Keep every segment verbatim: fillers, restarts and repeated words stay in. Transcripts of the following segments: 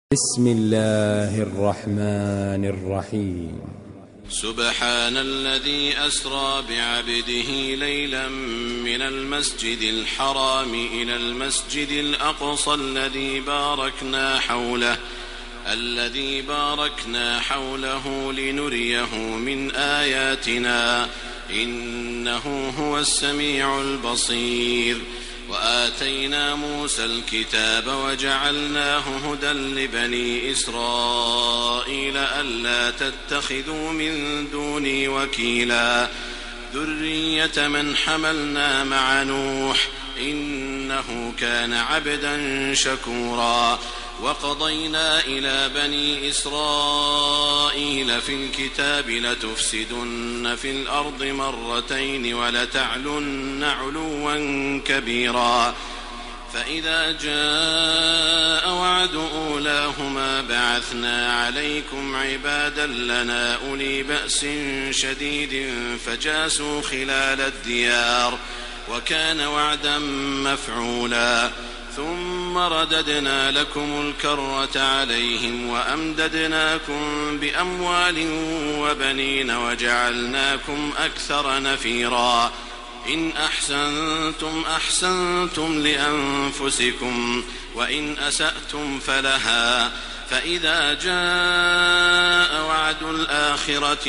بسم الله الرحمن الرحيم. سبحان الذي أسرى بعبده ليلا من المسجد الحرام إلى المسجد الأقصى الذي باركنا حوله الذي باركنا حوله لنريه من آياتنا إنه هو السميع البصير. وآتينا موسى الكتاب وجعلناه هدى لبني إسرائيل ألا تتخذوا من دوني وكيلا ذرية من حملنا مع نوح إنه كان عبدا شكورا. وقضينا إلى بني إسرائيل في الكتاب لتفسدن في الأرض مرتين ولتعلن علوا كبيرا. فإذا جاء وعد أولاهما بعثنا عليكم عبادا لنا أولي بأس شديد فجاسوا خلال الديار وكان وعدا مفعولا. ثم رددنا لكم الكرة عليهم وأمددناكم بأموال وبنين وجعلناكم أكثر نفيرا. إن أحسنتم أحسنتم لأنفسكم وإن أسأتم فلها. فإذا جاء وعد الآخرة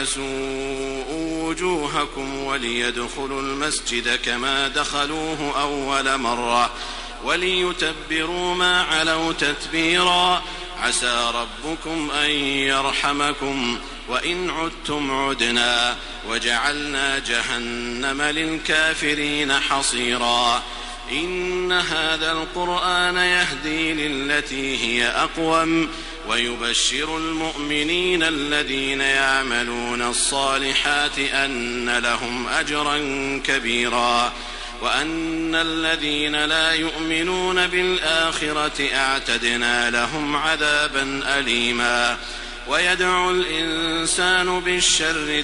ليسوءوا وجوهكم وليدخلوا المسجد كما دخلوه أول مرة وليتبروا ما علوا تتبيرا. عسى ربكم أن يرحمكم وإن عدتم عدنا وجعلنا جهنم للكافرين حصيرا. إن هذا القرآن يهدي للتي هي أقوم ويبشر المؤمنين الذين يعملون الصالحات أن لهم أجرا كبيرا وأن الذين لا يؤمنون بالآخرة أعتدنا لهم عذابا أليما. ويدعو الإنسان بالشر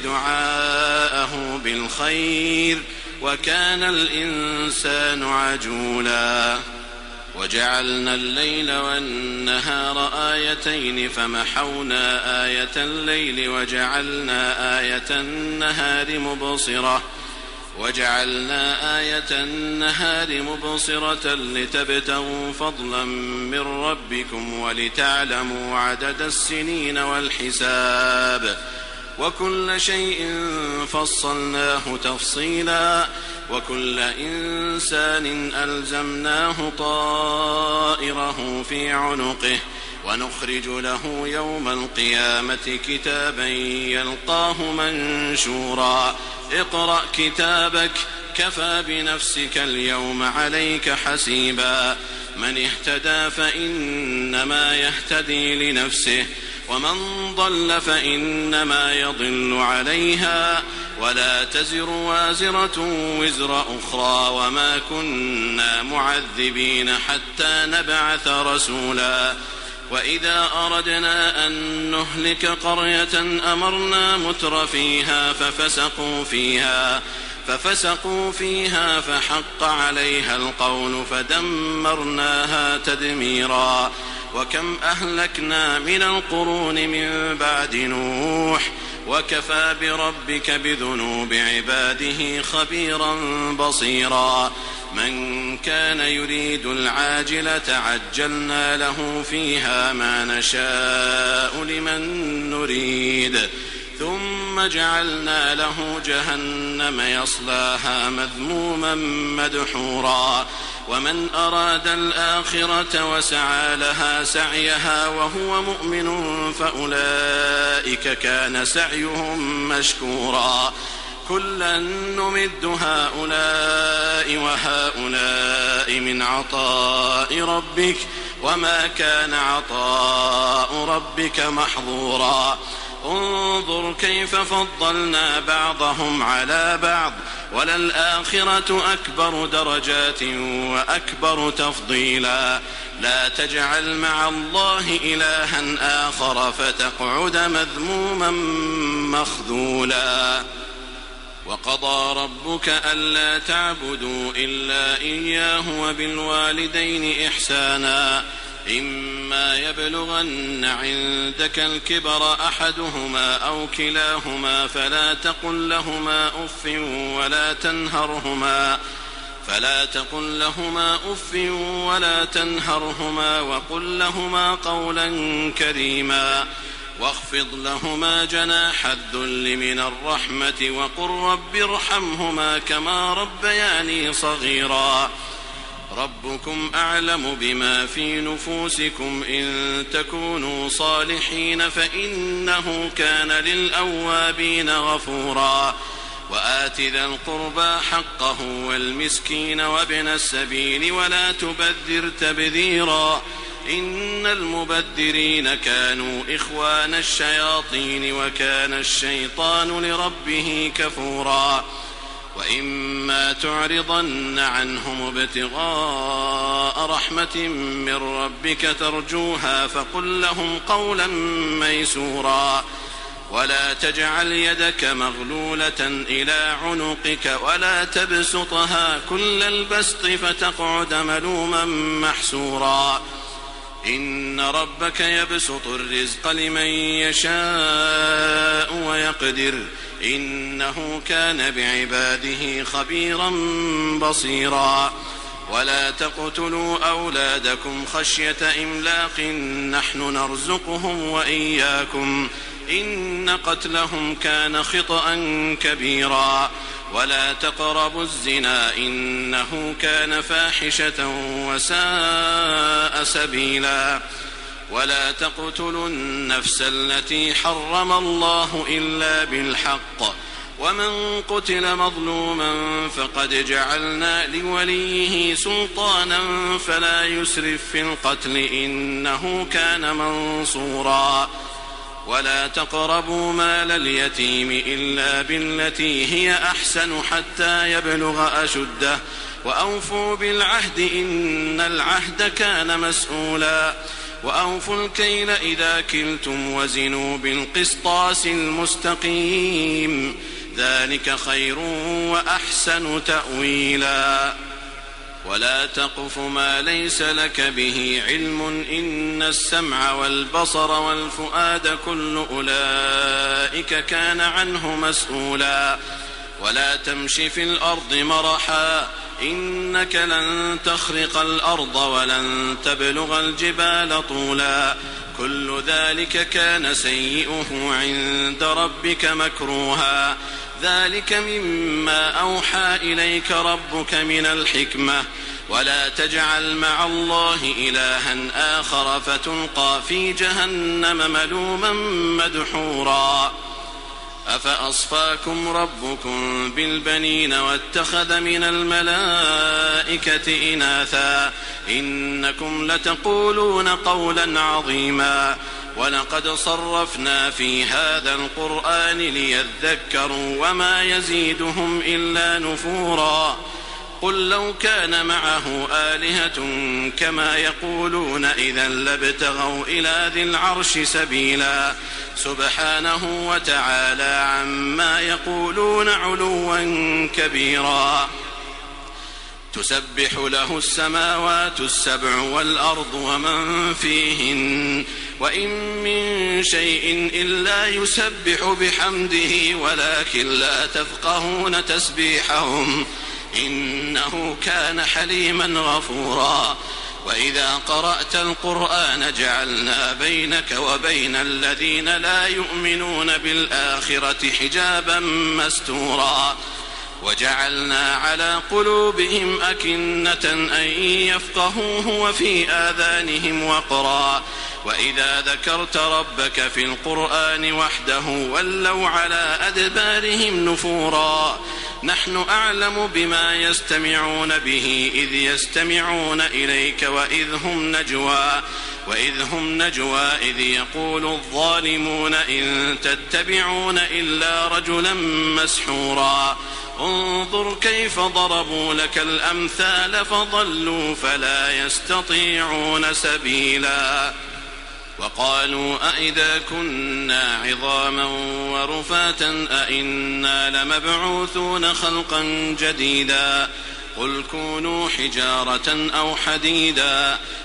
دعاءه بالخير وكان الإنسان عجولا. وجعلنا الليل والنهار آيتين فمحونا آية الليل وجعلنا آية النهار مبصرة وجعلنا آية النهار مبصرة لتبتغوا فضلا من ربكم ولتعلموا عدد السنين والحساب وكل شيء فصلناه تفصيلا. وكل إنسان ألزمناه طائره في عنقه ونخرج له يوم القيامة كتابا يلقاه منشورا. اقرأ كتابك كفى بنفسك اليوم عليك حسيبا. من اهتدى فإنما يهتدي لنفسه ومن ضل فإنما يضل عليها ولا تزر وازرة وزر أخرى وما كنا معذبين حتى نبعث رسولا. وإذا أردنا أن نهلك قرية أمرنا متر فيها ففسقوا فيها ففسقوا فيها فحق عليها القول فدمرناها تدميرا. وكم أهلكنا من القرون من بعد نوح وكفى بربك بذنوب عباده خبيرا بصيرا. من كان يريد العاجلة عجلنا له فيها ما نشاء لمن نريد ثم جعلنا له جهنم يصلاها مذموما مدحورا. ومن أراد الآخرة وسعى لها سعيها وهو مؤمن فأولئك كان سعيهم مشكورا. كلا نمد هؤلاء وهؤلاء من عطاء ربك وما كان عطاء ربك محظورا. انظر كيف فضلنا بعضهم على بعض وللآخرة أكبر درجات وأكبر تفضيلا. لا تجعل مع الله إلها آخر فتقعد مذموما مخذولا. وقضى ربك ألا تعبدوا إلا إياه وبالوالدين إحسانا إما يبلغن عندك الكبر أحدهما أو كلاهما فلا تقل لهما أف ولا تنهرهما فلا تقل لهما أف ولا تنهرهما وقل لهما قولا كريما واخفض لهما جناح الذل من الرحمة وقل رب ارحمهما كما ربياني صغيرا ربكم أعلم بما في نفوسكم إن تكونوا صالحين فإنه كان للأوابين غفورا وآت ذا القربى حقه والمسكين وابن السبيل ولا تبذر تبذيرا إن المبذرين كانوا إخوان الشياطين وكان الشيطان لربه كفورا وإما تعرضن عنهم ابتغاء رحمة من ربك ترجوها فقل لهم قولا ميسورا ولا تجعل يدك مغلولة إلى عنقك ولا تبسطها كل البسط فتقعد ملوما محسورا إن ربك يبسط الرزق لمن يشاء ويقدر إنه كان بعباده خبيرا بصيرا ولا تقتلوا أولادكم خشية إملاق نحن نرزقهم وإياكم إن قتلهم كان خطأ كبيرا ولا تقربوا الزنا إنه كان فاحشة وساء سبيلا ولا تقتلوا النفس التي حرم الله إلا بالحق ومن قتل مظلوما فقد جعلنا لوليه سلطانا فلا يسرف في القتل إنه كان منصورا ولا تقربوا مال اليتيم إلا بالتي هي أحسن حتى يبلغ أشده وأوفوا بالعهد إن العهد كان مسؤولا وأوفوا الكيل إذا كلتم وزنوا بالقسطاس المستقيم ذلك خير وأحسن تأويلا ولا تقف ما ليس لك به علم إن السمع والبصر والفؤاد كل أولئك كان عنه مسؤولا ولا تمش في الأرض مرحا إنك لن تخرق الأرض ولن تبلغ الجبال طولا كل ذلك كان سيئه عند ربك مكروها ذلك مما أوحى إليك ربك من الحكمة ولا تجعل مع الله إلها آخر فتلقى في جهنم ملوما مدحورا أفأصفاكم ربكم بالبنين واتخذ من الملائكة إناثا إنكم لتقولون قولا عظيما ولقد صرفنا في هذا القرآن ليذكروا وما يزيدهم إلا نفورا قل لو كان معه آلهة كما يقولون إذا لابتغوا إلى ذي العرش سبيلا سبحانه وتعالى عما يقولون علوا كبيرا تسبح له السماوات السبع والأرض ومن فيهن وإن من شيء إلا يسبح بحمده ولكن لا تفقهون تسبيحهم إنه كان حليما غفورا وإذا قرأت القرآن جعلنا بينك وبين الذين لا يؤمنون بالآخرة حجابا مستورا وجعلنا على قلوبهم أكنة أن يفقهوه وفي آذانهم وقرا وإذا ذكرت ربك في القرآن وحده ولوا على أدبارهم نفورا نحن أعلم بما يستمعون به إذ يستمعون إليك وإذ هم نجوى وإذ هم نجوى إذ يقول الظالمون إن تتبعون إلا رجلا مسحورا انظر كيف ضربوا لك الأمثال فضلوا فلا يستطيعون سبيلا وقالوا أئذا كنا عظاما ورفاتا أئنا لمبعوثون خلقا جديدا قل كونوا حجارة أو حديدا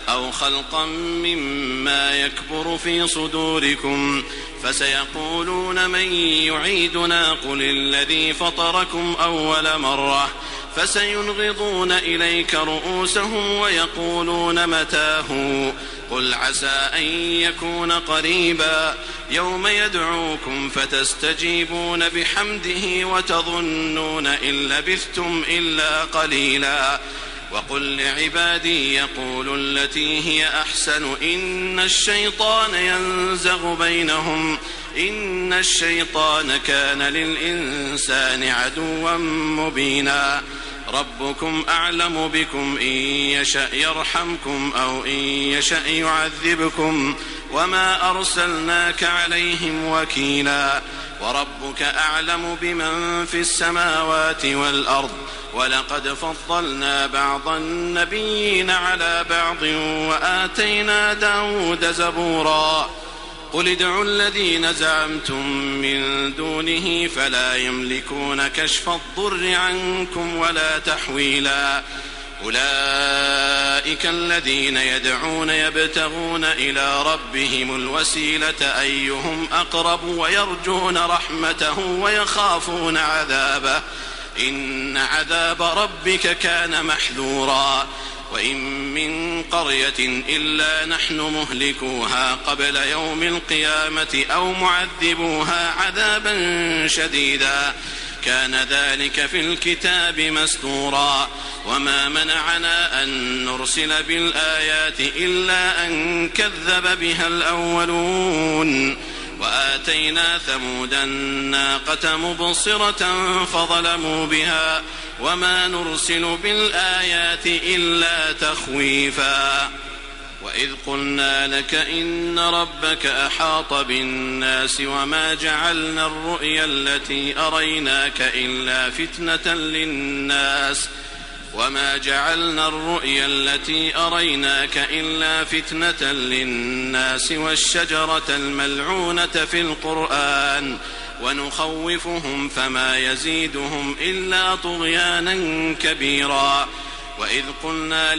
أو خلقا مما يكبر في صدوركم فسيقولون من يعيدنا قل الذي فطركم أول مرة فسينغضون إليك رؤوسهم ويقولون متاه قل عسى أن يكون قريبا يوم يدعوكم فتستجيبون بحمده وتظنون إن لبثتم إلا قليلا وقل لعبادي يقولوا التي هي أحسن إن الشيطان ينزغ بينهم إن الشيطان كان للإنسان عدوا مبينا ربكم أعلم بكم إن يشأ يرحمكم أو إن يشأ يعذبكم وما أرسلناك عليهم وكيلا وربك أعلم بمن في السماوات والأرض ولقد فضلنا بعض النبيين على بعض وآتينا داود زبورا قل ادعوا الذين زعمتم من دونه فلا يملكون كشف الضر عنكم ولا تحويلا أولئك الذين يدعون يبتغون إلى ربهم الوسيلة أيهم أقرب ويرجون رحمته ويخافون عذابه إن عذاب ربك كان محذورا وإن من قرية إلا نحن مهلكوها قبل يوم القيامة أو معذبوها عذابا شديدا كان ذلك في الكتاب مسطورا وما منعنا أن نرسل بالآيات إلا أن كذب بها الأولون وآتينا ثمود الناقة مبصرة فظلموا بها وما نرسل بالآيات إلا تخويفا وإذ قلنا لك إن ربك أحاط بالناس وما جعلنا الرؤيا التي أريناك إلا فتنة للناس وما جعلنا الرؤيا التي أريناك إلا فتنة للناس والشجرة الملعونة في القرآن ونخوفهم فما يزيدهم إلا طغيانا كبيرا وإذ قلنا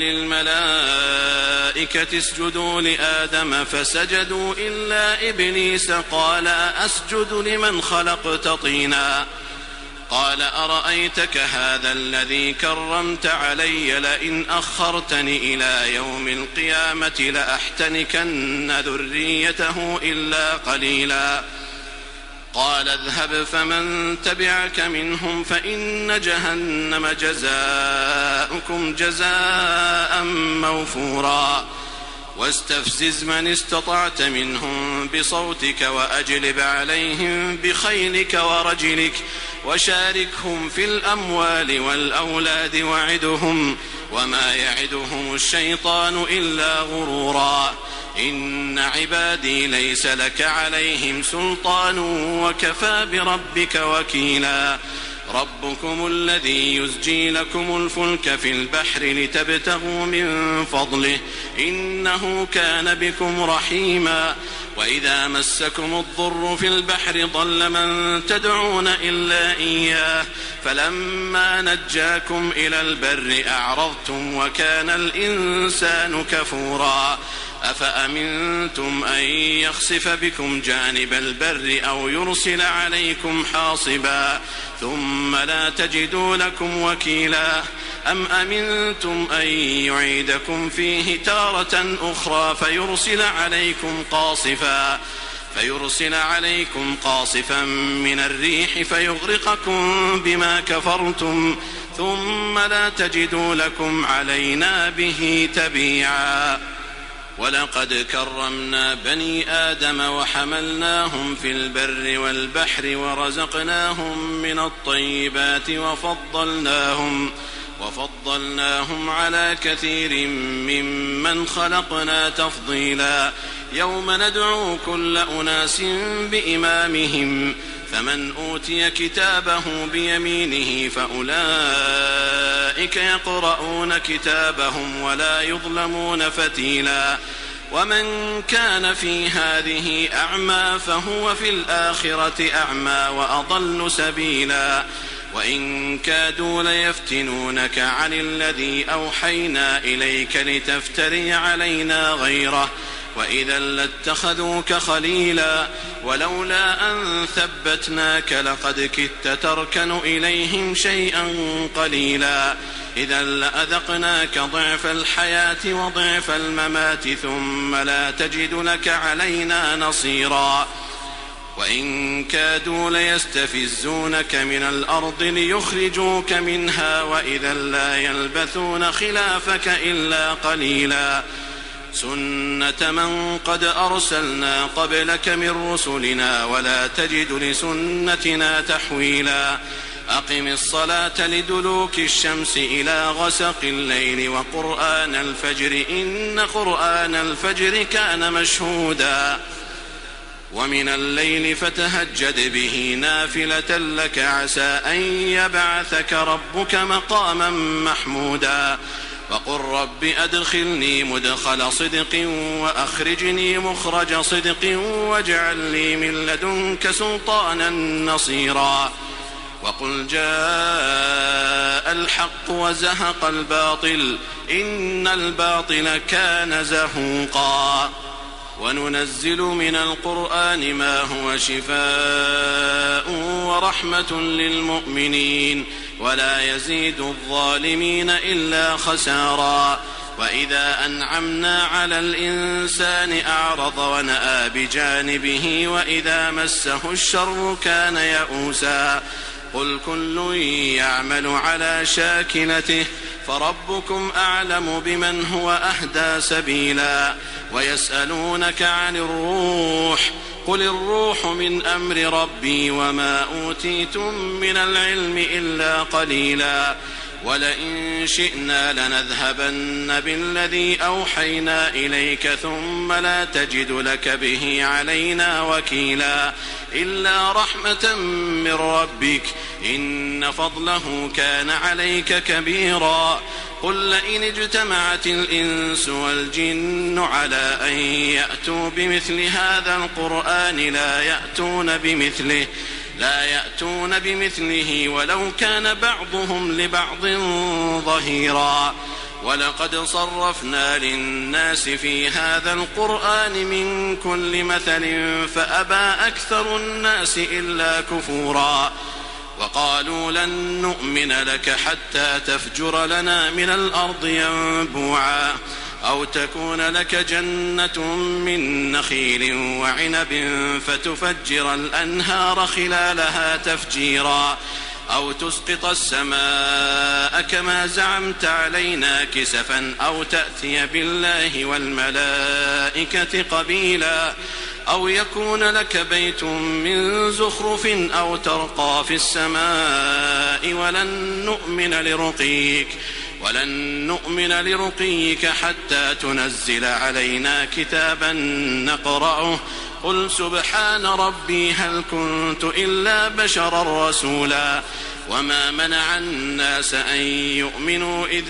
للملائكة اسجدوا لآدم فسجدوا إلا إبليس قال أسجد لمن خلقت طينا قال أرأيتك هذا الذي كرمت علي لئن أخرتني إلى يوم القيامة لأحتنكن ذريته إلا قليلا قال اذهب فمن تبعك منهم فإن جهنم جزاؤكم جزاء موفورا واستفزز من استطعت منهم بصوتك وأجلب عليهم بخيلك ورجلك وشاركهم في الأموال والأولاد وعدهم وما يعدهم الشيطان إلا غرورا إن عبادي ليس لك عليهم سلطان وكفى بربك وكيلا ربكم الذي يزجي لكم الفلك في البحر لتبتغوا من فضله إنه كان بكم رحيما وإذا مسكم الضر في البحر ضل من تدعون إلا إياه فلما نجاكم إلى البر أعرضتم وكان الإنسان كفورا أفأمنتم أن يخسف بكم جانب البر أو يرسل عليكم حاصبا ثم لا تجدوا لكم وكيلا أم أمنتم أن يعيدكم فيه تارة أخرى فيرسل عليكم قاصفا فيرسل عليكم قاصفا من الريح فيغرقكم بما كفرتم ثم لا تجدوا لكم علينا به تبيعا ولقد كرمنا بني آدم وحملناهم في البر والبحر ورزقناهم من الطيبات وفضلناهم وفضلناهم على كثير ممن خلقنا تفضيلا يوم ندعو كل أناس بإمامهم فمن أوتي كتابه بيمينه فأولئك يقرؤون كتابهم ولا يظلمون فتيلا ومن كان في هذه أعمى فهو في الآخرة أعمى وأضل سبيلا وإن كادوا ليفتنونك عن الذي أوحينا إليك لتفتري علينا غيره وإذا لاتخذوك خليلا ولولا أن ثبتناك لقد كدت تركن إليهم شيئا قليلا إذا لأذقناك ضعف الحياة وضعف الممات ثم لا تجد لك علينا نصيرا وإن كادوا ليستفزونك من الأرض ليخرجوك منها وإذا لا يلبثون خلافك إلا قليلا سنة من قد أرسلنا قبلك من رسلنا ولا تجد لسنتنا تحويلا أقم الصلاة لدلوك الشمس إلى غسق الليل وقرآن الفجر إن قرآن الفجر كان مشهودا ومن الليل فتهجد به نافلة لك عسى أن يبعثك ربك مقاما محمودا وقل رب أدخلني مدخل صدق وأخرجني مخرج صدق واجعل لي من لدنك سلطانا نصيرا وقل جاء الحق وزهق الباطل إن الباطل كان زهوقا وننزل من القرآن ما هو شفاء ورحمة للمؤمنين ولا يزيد الظالمين إلا خسارا وإذا أنعمنا على الإنسان أعرض ونأى بجانبه وإذا مسه الشر كان يئوسا قل كل يعمل على شاكلته فربكم أعلم بمن هو أهدى سبيلا ويسألونك عن الروح قل الروح من أمر ربي وما أوتيتم من العلم إلا قليلا ولئن شئنا لنذهبن بالذي أوحينا إليك ثم لا تجد لك به علينا وكيلا إلا رحمة من ربك إن فضله كان عليك كبيرا قل لئن اجتمعت الإنس والجن على أن يأتوا بمثل هذا القرآن لا يأتون بمثله لا يأتون بمثله ولو كان بعضهم لبعض ظهيرا ولقد صرفنا للناس في هذا القرآن من كل مثل فأبى أكثر الناس إلا كفورا وقالوا لن نؤمن لك حتى تفجر لنا من الأرض ينبوعا أو تكون لك جنة من نخيل وعنب فتفجر الأنهار خلالها تفجيرا أو تسقط السماء كما زعمت علينا كسفا أو تأتي بالله والملائكة قبيلا أو يكون لك بيت من زخرف أو ترقى في السماء ولن نؤمن لرقيك ولن نؤمن لرقيك حتى تنزل علينا كتابا نقرأه قل سبحان ربي هل كنت إلا بشرا رسولا وما منع الناس أن يؤمنوا إذ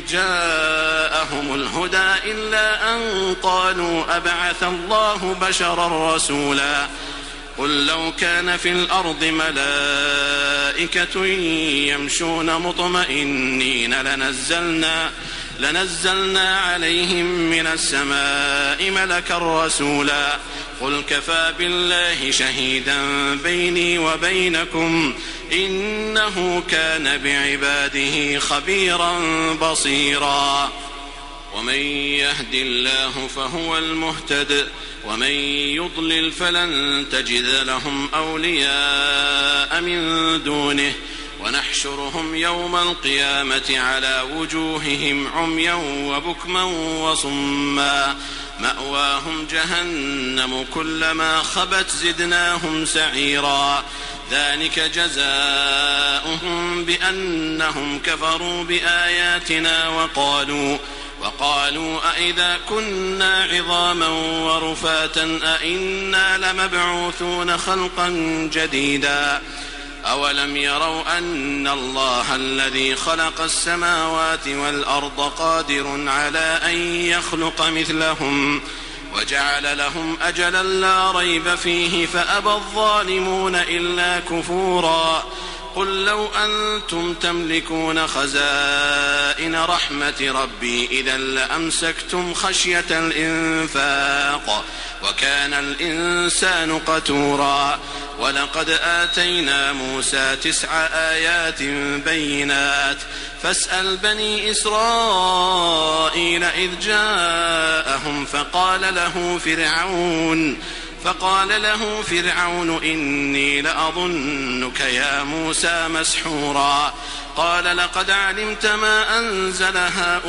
جاءهم الهدى إلا أن قالوا أبعث الله بشرا رسولا قل لو كان في الأرض ملائكة يمشون مطمئنين لنزلنا لنزلنا عليهم من السماء ملكا رسولا قل كفى بالله شهيدا بيني وبينكم إنه كان بعباده خبيرا بصيرا ومن يهد الله فهو المهتد ومن يضلل فلن تجد لهم أولياء من دونه ونحشرهم يوم القيامة على وجوههم عميا وبكما وصما مأواهم جهنم كلما خبت زدناهم سعيرا ذلك جزاؤهم بأنهم كفروا بآياتنا وقالوا وقالوا أئذا كنا عظاما ورفاتا أئنا لمبعوثون خلقا جديدا أولم يروا أن الله الذي خلق السماوات والأرض قادر على أن يخلق مثلهم وجعل لهم أجلا لا ريب فيه فأبى الظالمون إلا كفورا قل لو أنتم تملكون خزائن رحمة ربي إذا لأمسكتم خشية الإنفاق وكان الإنسان قتورا ولقد آتينا موسى تسع آيات بينات فاسأل بني إسرائيل إذ جاءهم فقال له فرعون فقال له فرعون إني لأظنك يا موسى مسحورا قال لقد علمت ما أنزل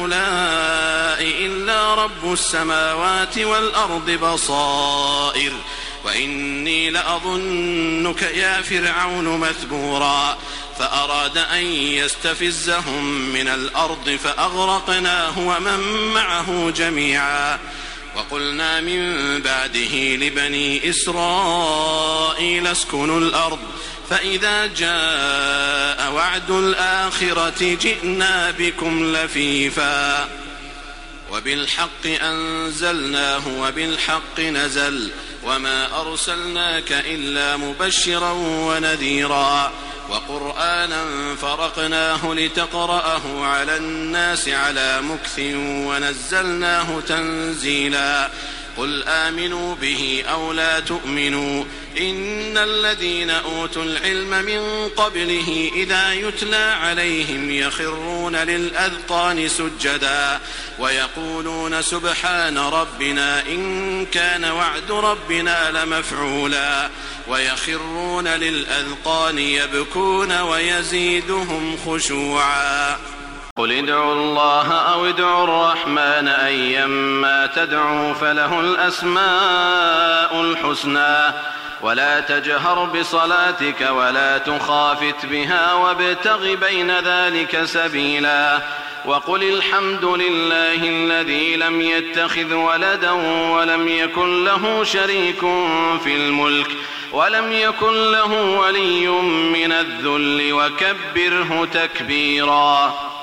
هؤلاء إلا رب السماوات والأرض بصائر وإني لأظنك يا فرعون مثبورا فأراد أن يستفزهم من الأرض فأغرقناه ومن معه جميعا وقلنا من بعده لبني إسرائيل اسكنوا الأرض فإذا جاء وعد الآخرة جئنا بكم لفيفا وبالحق أنزلناه وبالحق نزل وما أرسلناك إلا مبشرا ونذيرا وقرآنا فرقناه لتقرأه على الناس على مكث ونزلناه تنزيلا قل آمنوا به أو لا تؤمنوا إن الذين أوتوا العلم من قبله إذا يتلى عليهم يخرون للأذقان سجدا ويقولون سبحان ربنا إن كان وعد ربنا لمفعولا ويخرون للأذقان يبكون ويزيدهم خشوعا قل ادعوا الله أو ادعوا الرحمن أيما تدعوا فله الأسماء الحسنى ولا تجهر بصلاتك ولا تخافت بها وابتغ بين ذلك سبيلا وقل الحمد لله الذي لم يتخذ ولدا ولم يكن له شريك في الملك ولم يكن له ولي من الذل وكبره تكبيرا.